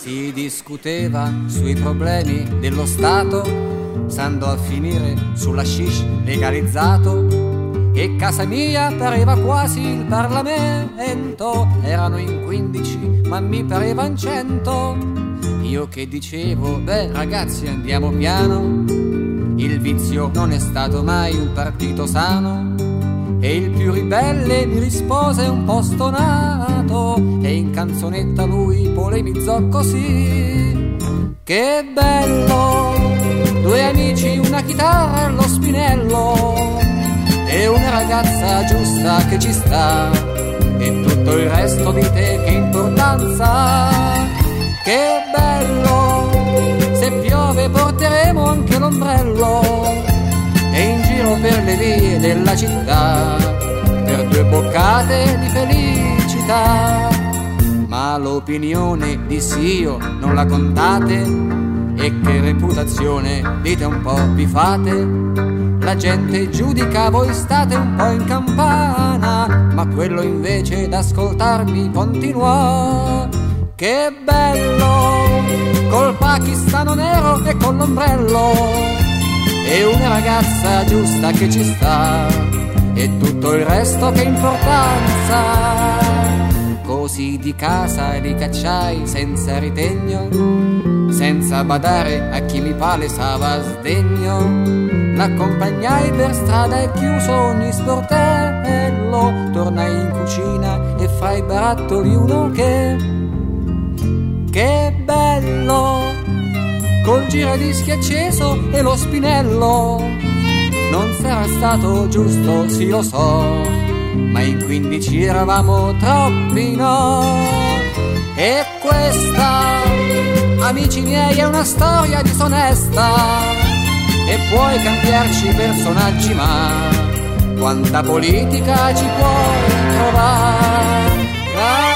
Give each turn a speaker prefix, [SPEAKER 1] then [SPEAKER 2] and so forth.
[SPEAKER 1] Si discuteva sui problemi dello Stato, s'andò a finire sull'hashish legalizzato, e casa mia pareva quasi il Parlamento. Erano in 15 ma mi parevan 100. Io che dicevo, beh ragazzi andiamo piano, il vizio non è stato mai un partito sano. E il più ribelle mi rispose un po' stonato, e in canzonetta lui polemizzò così: che bello, due amici, una chitarra, lo spinello, e una ragazza giusta che ci sta, e tutto il resto di te che importanza. Che bello, se piove porteremo anche l'ombrello, e in giro per le vie della città, per 2 boccate di felicità. Ma l'opinione dissi io non la contate, e che reputazione dite un po' vi fate. La gente giudica, voi state un po' in campana, ma quello invece d'ascoltarmi continuò: che bello, col pakistano nero e con l'ombrello, e una ragazza giusta che ci sta, e tutto il resto che importanza. Così di casa li cacciai senza ritegno, senza badare a chi mi palesava sdegno. L'accompagnai per strada e chiuso ogni sportello, tornai in cucina e fra i barattoli uno che bello, col giradischi acceso e lo spinello. Non sarà stato giusto, sì lo so, ma in 15 eravamo troppi, no? E questa, amici miei, è una storia disonesta, e puoi cambiarci personaggi, ma quanta politica ci puoi trovare?